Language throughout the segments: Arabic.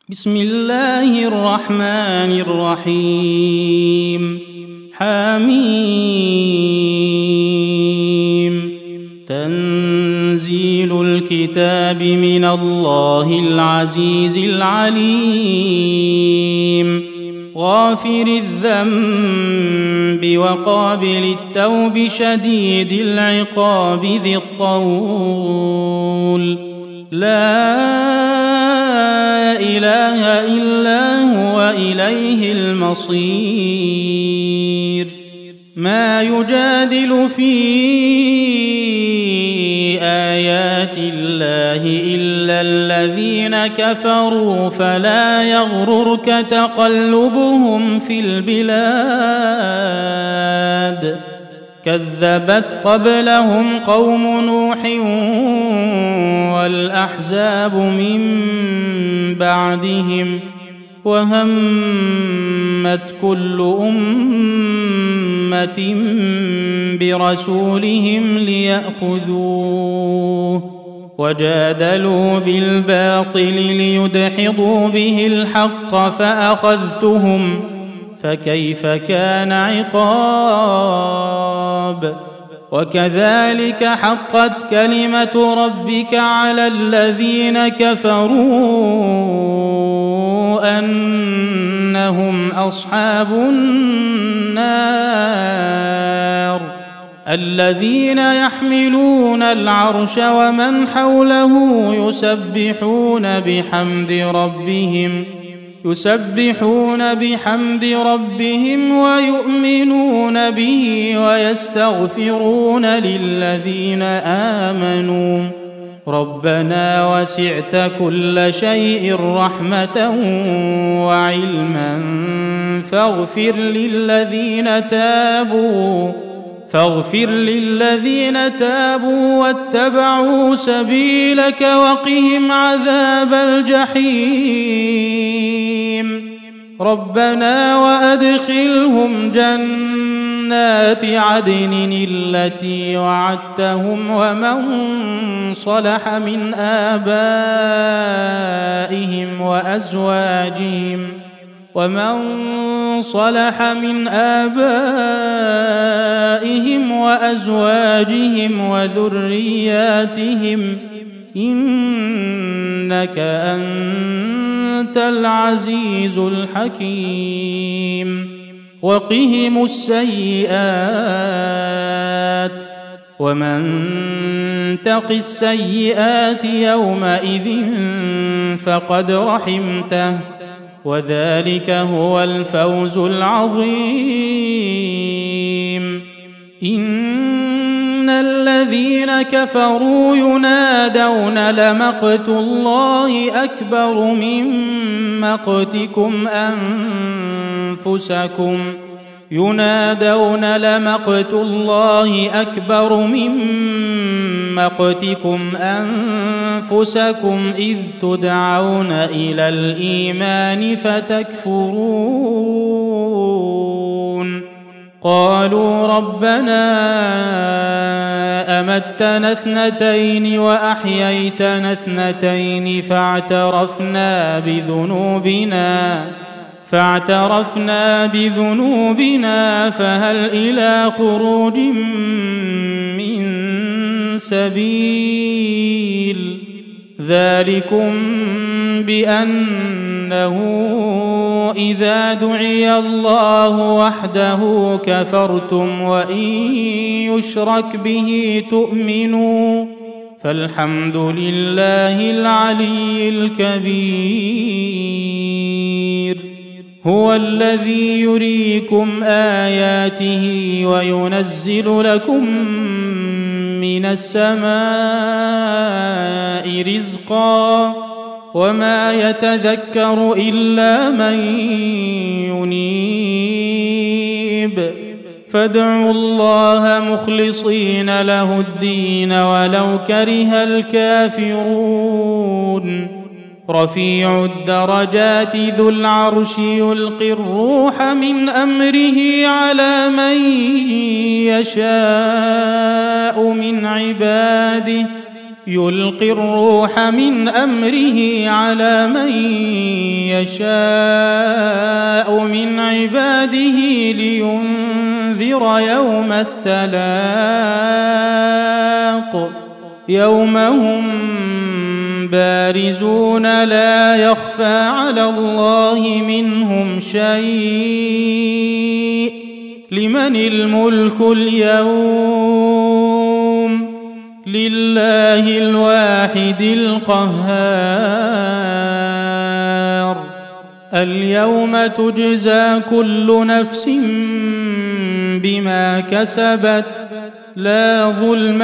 بسم الله الرحمن الرحيم حميم تنزيل الكتاب من الله العزيز العليم غافر الذنب وقابل التوب شديد العقاب ذي الطول لا إله إلا هو إليه المصير ما يجادل في آيات الله إلا الذين كفروا فلا يغررك تقلبهم في البلاد كذبت قبلهم قوم نوح والأحزاب من بعدهم وهمت كل أمة برسولهم ليأخذوه وجادلوا بالباطل ليدحضوا به الحق فأخذتهم فكيف كان عقاب وكذلك حقت كلمة ربك على الذين كفروا أنهم أصحاب النار الذين يحملون العرش ومن حوله يسبحون بحمد ربهم ويؤمنون به ويستغفرون للذين آمنوا ربنا وسعت كل شيء رحمة وعلما فاغفر للذين تابوا واتبعوا سبيلك وقهم عذاب الجحيم ربنا وأدخلهم جنات عدن التي وعدتهم ومن صلح من آبائهم وأزواجهم وذرياتهم إنك أنت العزيز الحكيم وقهم السيئات ومن تق السيئات يومئذ فقد رحمته وذلك هو الفوز العظيم إن الذين كفروا ينادون لمقت الله أكبر من مقتكم أنفسكم إذ تدعون إلى الإيمان فتكفرون قالوا ربنا أمتنا اثنتين وأحييتنا اثنتين فاعترفنا بذنوبنا فهل إلى خروج من سبيل ذلكم بأنه إذا دعي الله وحده كفرتم وإن يشرك به تؤمنوا فالحمد لله العلي الكبير هو الذي يريكم آياته وينزل لكم من السماء رزقا وما يتذكر إلا من ينيب فادعوا الله مخلصين له الدين ولو كره الكافرون رفيع الدرجات ذو العرش يلقي الروح من أمره على من يشاء من عباده يلقي الروح من أمره على من يشاء من عباده لينذر يوم التلاق يوم هم بارزون لا يخفى على الله منهم شيء لمن الملك اليوم لله الواحد القهار اليوم تجزى كل نفس بما كسبت لا ظلم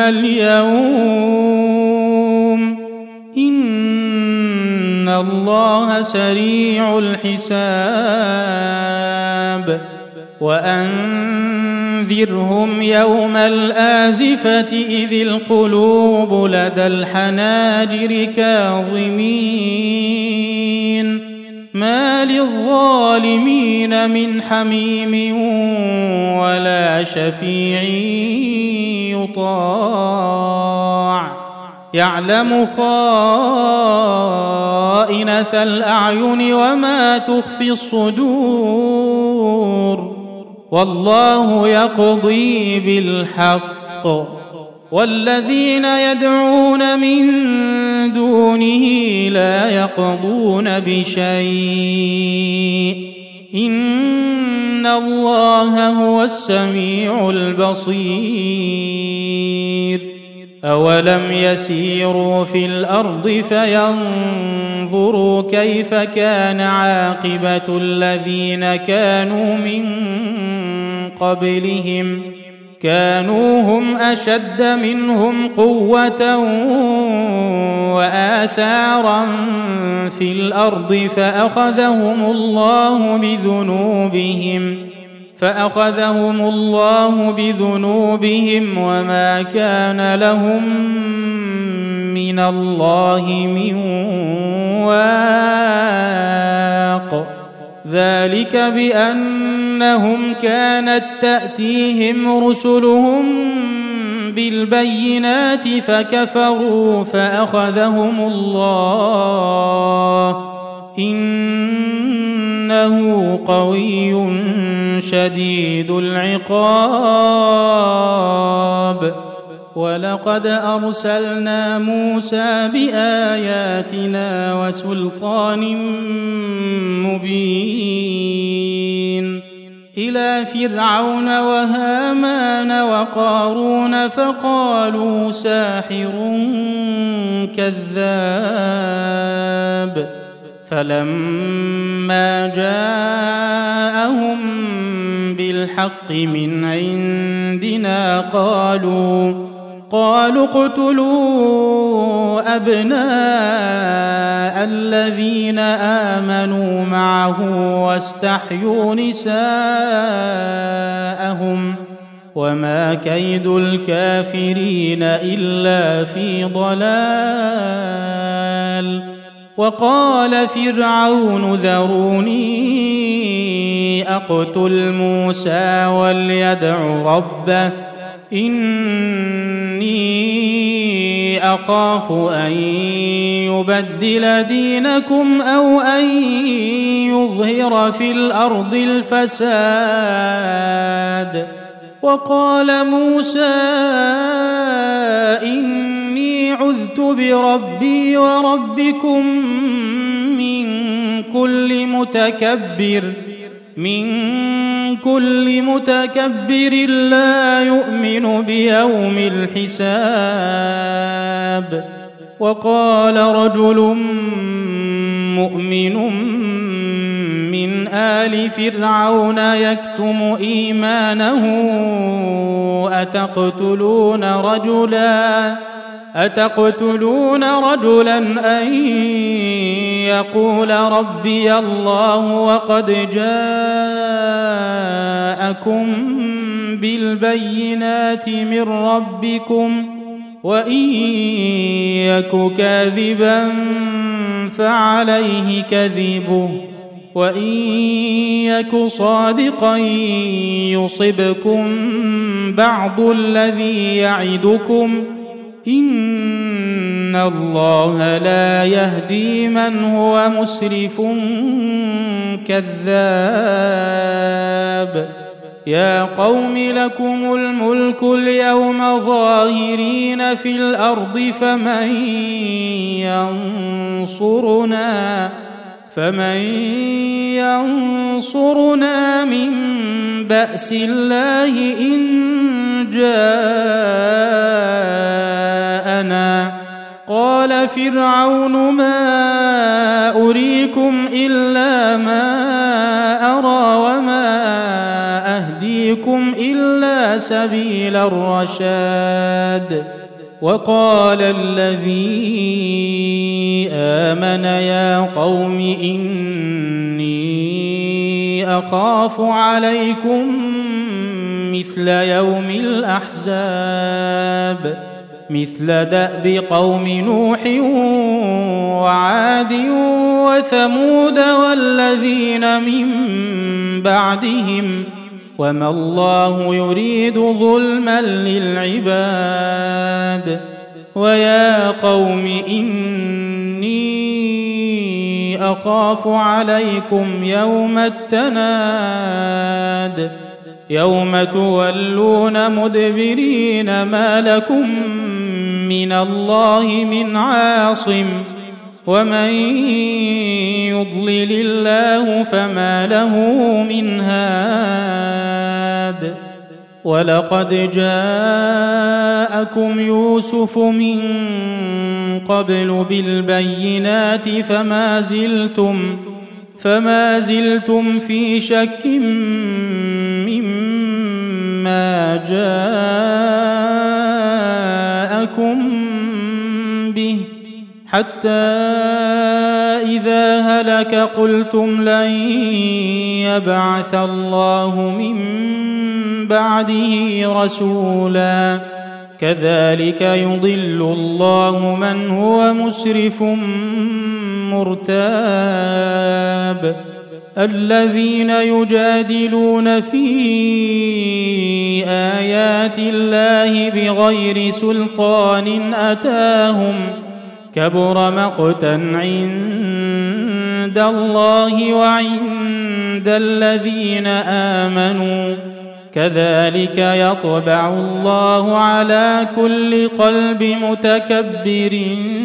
اليوم إن الله سريع الحساب وأنذرهم يوم الآزفة إذ القلوب لدى الحناجر كاظمين ما للظالمين من حميم ولا شفيع يطاع يعلم خائنة الأعين وما تخفي الصدور والله يقضي بالحق والذين يدعون من دونه لا يقضون بشيء إن الله هو السميع البصير أولم يسيروا في الأرض فينظروا كيف كان عاقبة الذين كانوا من قبلهم كانوا هم أشد منهم قوة وآثارا في الأرض فأخذهم الله بذنوبهم وما كان لهم من الله من واق ذلك بأنهم كانت تأتيهم رسلهم بالبينات فكفروا فأخذهم الله إنه قوي شديد العقاب ولقد أرسلنا موسى بآياتنا وسلطان مبين إلى فرعون وهامان وقارون فقالوا ساحر كذاب فلما جاءهم بالحق من عندنا قالوا اقتلوا أبناء الذين آمنوا معه واستحيوا نساءهم وما كيد الكافرين إلا في ضلال وقال فرعون ذروني أقتل موسى وليدع ربه إني أخاف أن يبدل دينكم أو أن يظهر في الأرض الفساد وقال موسى إني عذت بربي وربكم من كل متكبر لا يؤمن بيوم الحساب وقال رجل مؤمن من آل فرعون يكتم إيمانه أتقتلون رجلا أن يقول ربي الله وقد جاءكم بالبينات من ربكم وإن يك كاذبا فعليه كذبه وإن يك صادقا يصبكم بعض الذي يعدكم إن إن الله لا يهدي من هو مسرف كذاب يا قوم لكم الملك اليوم ظاهرين في الأرض فمن ينصرنا من بأس الله إن جاءنا قال فرعون ما أريكم إلا ما أرى وما أهديكم إلا سبيل الرشاد وقال الذي آمن يا قوم إني أخاف عليكم مثل يوم الأحزاب مثل دأب قوم نوح وعاد وثمود والذين من بعدهم وما الله يريد ظلما للعباد ويا قوم إني أخاف عليكم يوم التناد يوم تولون مدبرين ما لكم من الله من عاصم ومن يضلل الله فما له من هاد ولقد جاءكم يوسف من قبل بالبينات فما زلتم في شك مما جاءكم به حتى إذا هلك قلتم لن يبعث الله من بعده رسولا كذلك يضل الله من هو مسرف مرتاب الذين يجادلون في آيات الله بغير سلطان أتاهم كبر مقتا عند الله وعند الذين آمنوا كذلك يطبع الله على كل قلب متكبر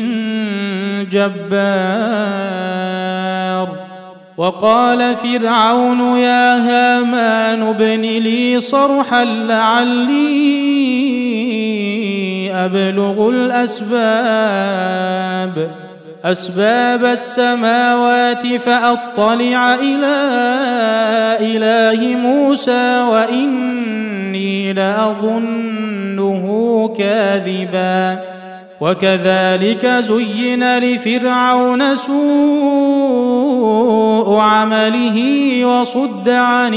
جبار وقال فرعون يا هامان ابن لي صرحا لعلي أبلغ أسباب السماوات فأطلع إلى إله موسى وإني لأظنه كاذبا وكذلك زين لفرعون سوء عمله وصد عن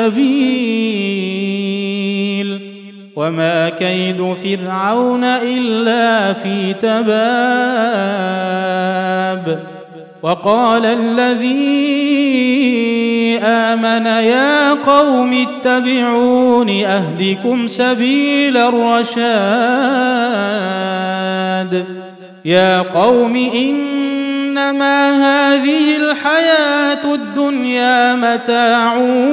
السبيل وما كيد فرعون إلا في تباب وقال الذي آمن يا قوم اتبعون أهدكم سبيل الرشاد يا قوم إنما هذه الحياة الدنيا متاع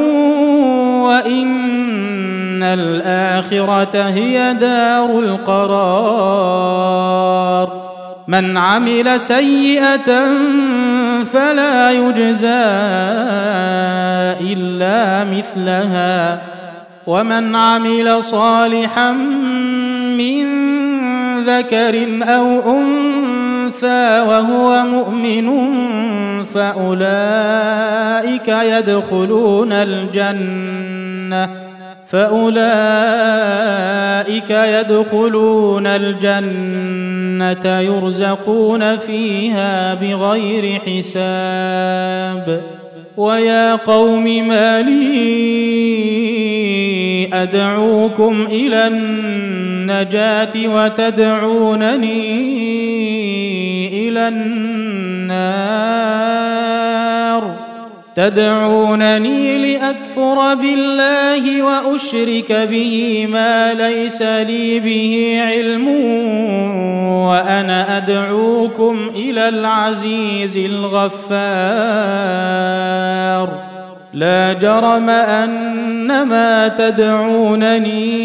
وإن الآخرة هي دار القرار من عمل سيئة فلا يجزى إلا مثلها ومن عمل صالحا من ذكر أو أنثى وهو مؤمن فأولئك يدخلون الجنة يرزقون فيها بغير حساب ويا قوم ما لي أدعوكم إلى النجاة وتدعونني إلى النار تدعونني لأكفر بالله وأشرك به ما ليس لي به علم وأنا أدعوكم إلى العزيز الغفار لا جرم أن ما تدعونني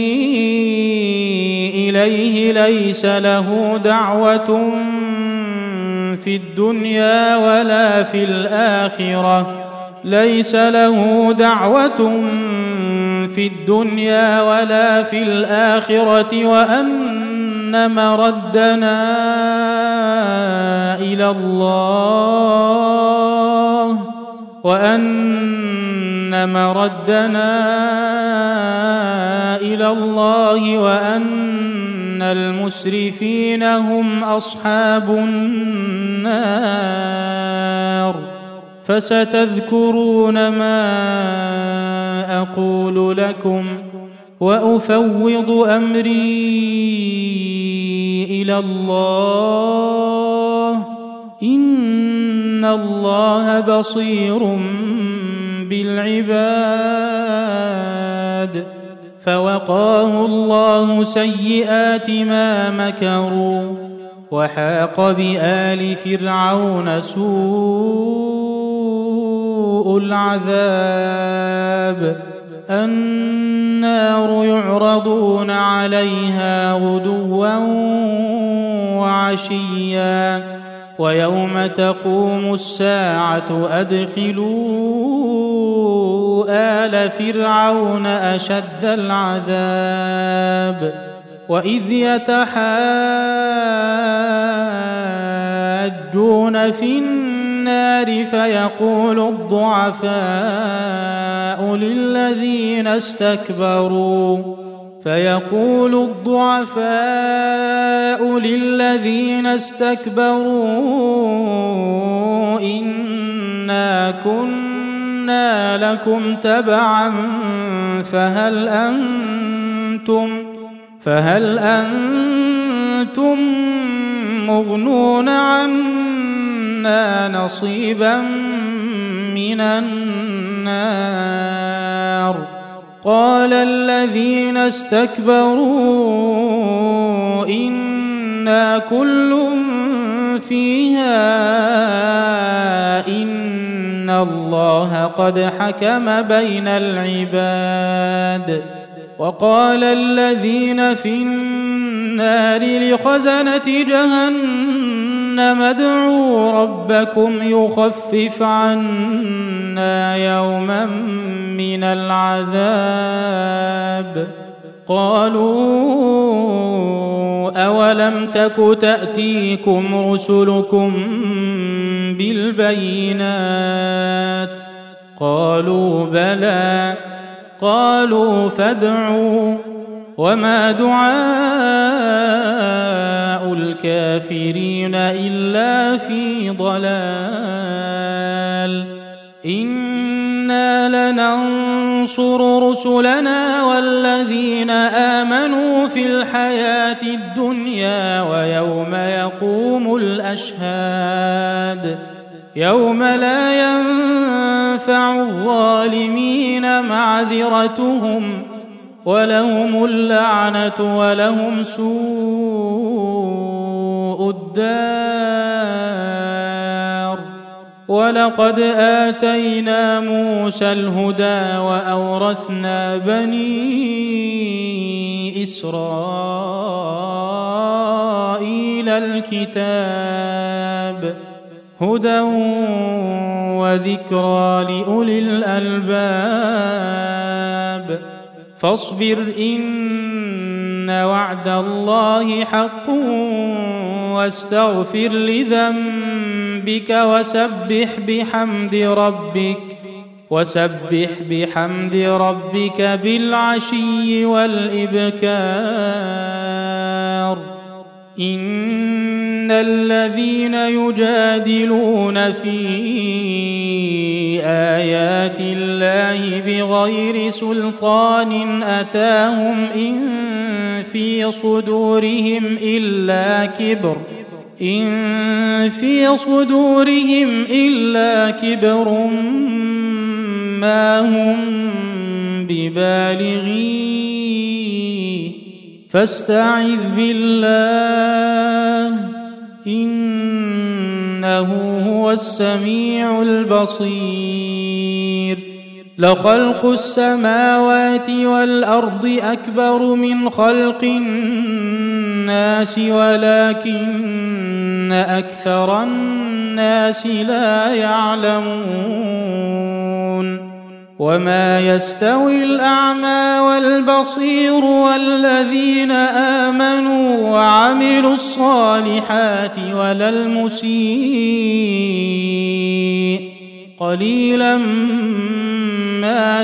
إليه ليس له دعوة في الدنيا ولا في الآخرة ليس له دعوة في الدنيا ولا في الآخرة وأن مردنا إلى الله وأن وأن المسرفين هم أصحاب النار فستذكرون ما أقول لكم وأفوض أمري إلى الله إن الله بصير بالعباد فوقاه الله سيئات ما مكروا وحاق بآل فرعون سوء العذاب النار يعرضون عليها غدوا وعشيا ويوم تقوم الساعة أدخلوا آل فرعون أشد العذاب وإذ يتحاجون في النار فيقول الضعفاء للذين استكبروا إنا كنا لكم تبعا فهل أنتم مغنون عنا نصيبا من النار قال الذين استكبروا إنا كل فيها إن الله قد حكم بين العباد وقال الذين في النار لخزنة جهنم ادعوا ربكم يخفف عنا يوما من العذاب قالوا أولم تك تأتيكم رسلكم بالبينات قالوا بلى قالوا فادعوا وما دعاء الكافرين إلا في ضلال إنا لننصر رسلنا والذين آمنوا في الحياة الدنيا ويوم يقوم الأشهاد يوم لا ينفع الظالمين معذرتهم ولهم اللعنة ولهم سوء الدار ولقد آتينا موسى الهدى وأورثنا بني إسرائيل الكتاب هدى وذكرى لأولي الألباب فاصبر إن وعد الله حق واستغفر لذنبك وسبح بحمد ربك بالعشي والإبكار إن الذين يجادلون في آيات الله بغير سلطان أتاهم إن في صدورهم إلا كبر ما هم ببالغيه فاستعذ بالله إنه هو السميع البصير. لخلق السماوات والأرض أكبر من خلق الناس ولكن أكثر الناس لا يعلمون. وما يستوي الأعمى والبصير والذين آمنوا وعملوا الصالحات ولا المسيء قليلا ما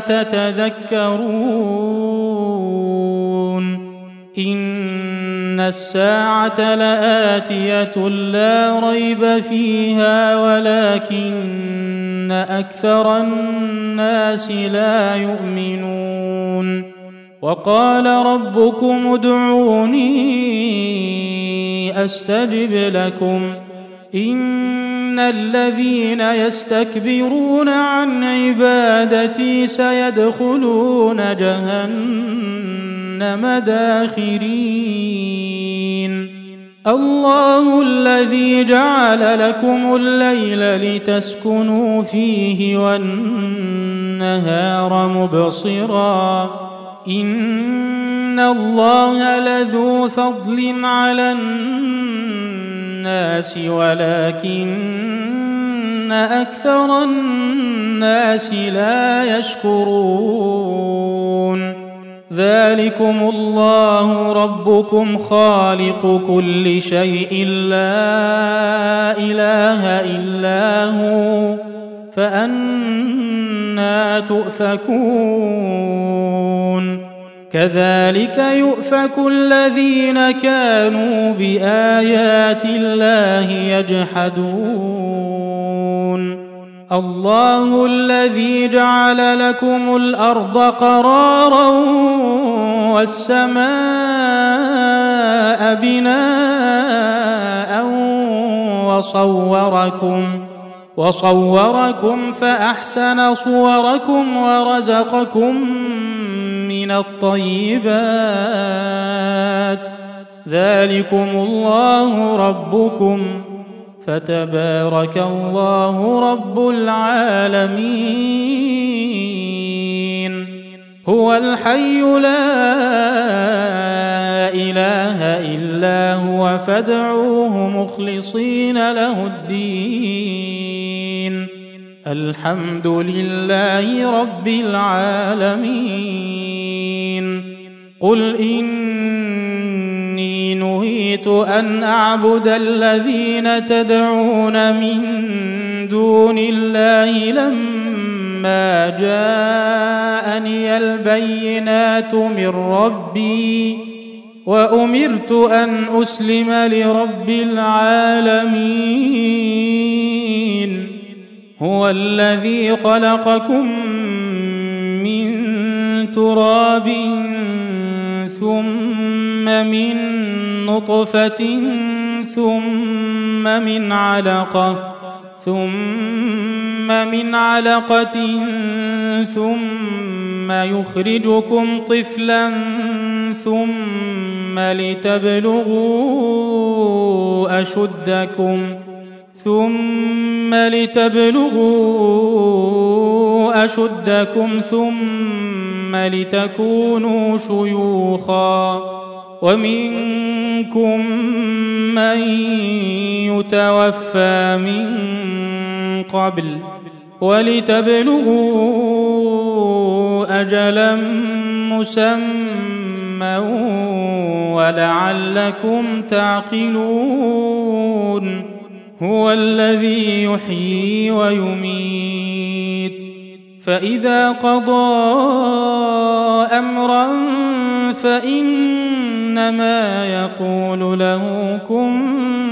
تتذكرون. إن الساعة لآتية لا ريب فيها ولكن أكثر الناس لا يؤمنون. وقال ربكم ادعوني أستجب لكم إن الذين يستكبرون عن عبادتي سيدخلون جهنم داخرين. الله الذي جعل لكم الليل لتسكنوا فيه والنهار مبصرا إن الله لذو فضل على الناس ولكن أكثر الناس لا يشكرون. ذلكم الله ربكم خالق كل شيء لا إله إلا هو فأنى تؤفكون. كذلك يؤفك الذين كانوا بآيات الله يجحدون. الله الذي جعل لكم الأرض قرارا والسماء بناء وصوركم فأحسن صوركم ورزقكم من الطيبات. ذلكم الله ربكم فتبارك الله رب العالمين. هو الحي لا إله إلا هو فادعوه مخلصين له الدين. الحمد لله رب العالمين. قل إني نهيت أن أعبد الذين تدعون من دون الله لما جاءني البينات من ربي وأمرت أن أسلم لرب العالمين. هو الذي خلقكم من تراب ثم من نطفة ثم من علقة ثم يخرجكم طفلا ثم لتبلغوا أشدكم ثم لتكونوا شيوخا ومنكم من يتوفى من قبل ولتبلغوا أجلا مسمى ولعلكم تعقلون. هو الذي يحيي ويميت فإذا قضى أمرا فإنما يقول له كن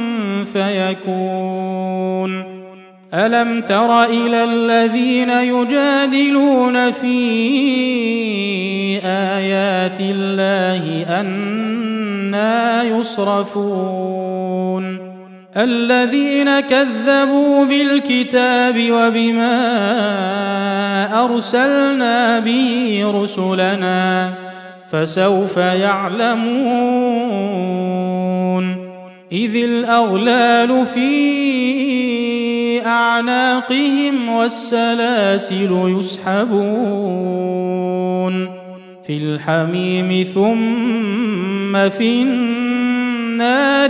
فيكون. ألم تر إلى الذين يجادلون في آيات الله أنى يصرفون. الذين كذبوا بالكتاب وبما أرسلنا به رسلنا فسوف يعلمون إذ الأغلال في أعناقهم والسلاسل يسحبون في الحميم ثم في النار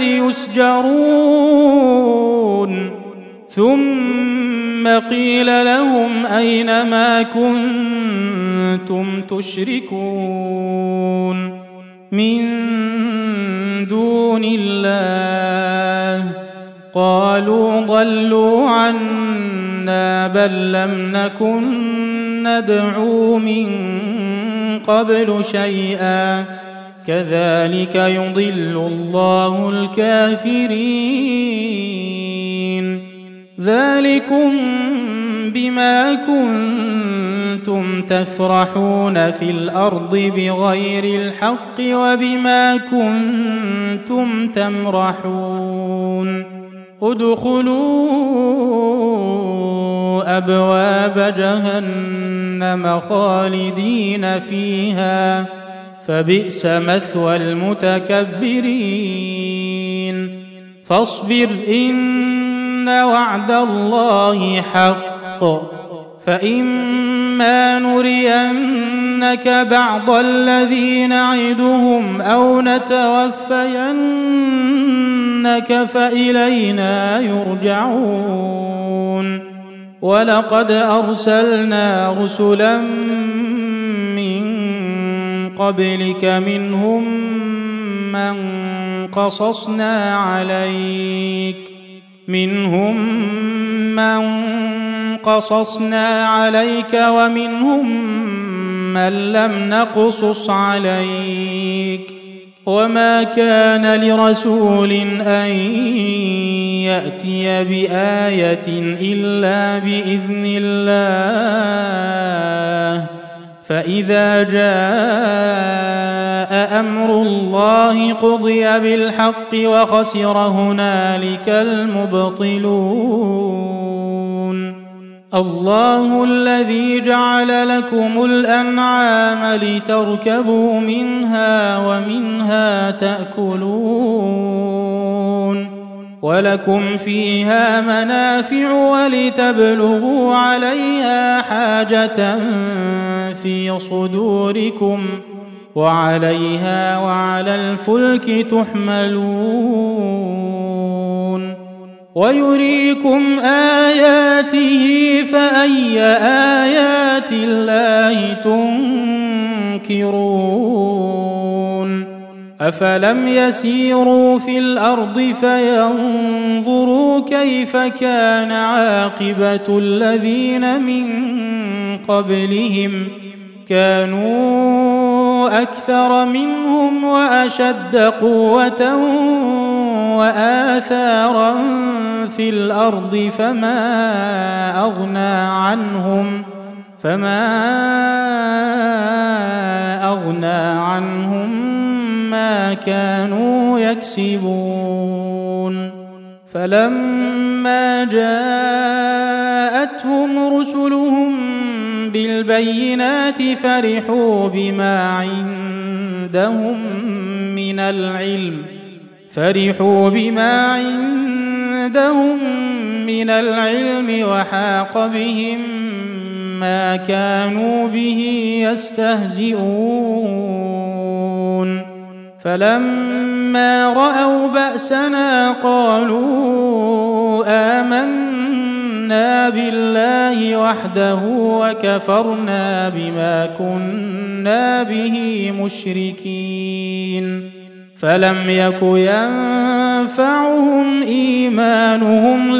يسجرون ثم قيل لهم أين ما كنتم تشركون من دون الله قالوا ضلوا عنا بل لم نكن ندعو من قبل شيئا كذلك يضل الله الكافرين ذلكم بما كنتم تفرحون في الأرض بغير الحق وبما كنتم تمرحون ادخلوا أبواب جهنم خالدين فيها فبئس مثوى المتكبرين فاصبر إن وعد الله حق فإما نرينك بعض الذي نعدهم أو نتوفينك فإلينا يرجعون ولقد أرسلنا رسلا من قبلك منهم من قصصنا عليك ومنهم من لم نقصص عليك وما كان لرسول أن يأتي بآية إلا بإذن الله فإذا جاء أمر الله قضي بالحق وخسر هنالك المبطلون الله الذي جعل لكم الأنعام لتركبوا منها ومنها تأكلون ولكم فيها منافع ولتبلغوا عليها حاجة في صدوركم وعليها وعلى الفلك تحملون ويريكم آياته فأي آيات الله تنكرون أفلم يسيروا في الأرض فينظروا كيف كان عاقبة الذين من قبلهم كانوا أكثر منهم وأشد قوة وآثارا في الأرض فما أغنى عنهم ما كانوا يكسبون فلما جاءتهم رسلهم بالبينات فرحوا بما عندهم من العلم وحاق بهم ما كانوا به يستهزئون فلما رأوا بأسنا قالوا آمنا بالله وحده وكفرنا بما كنا به مشركين فلم يك ينفعهم إيمانهم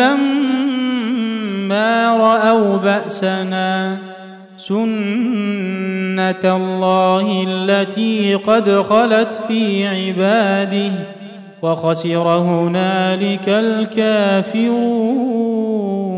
لما رأوا بأسنا سنة الله التي قد خلت في عباده وخسر هنالك الكافرون.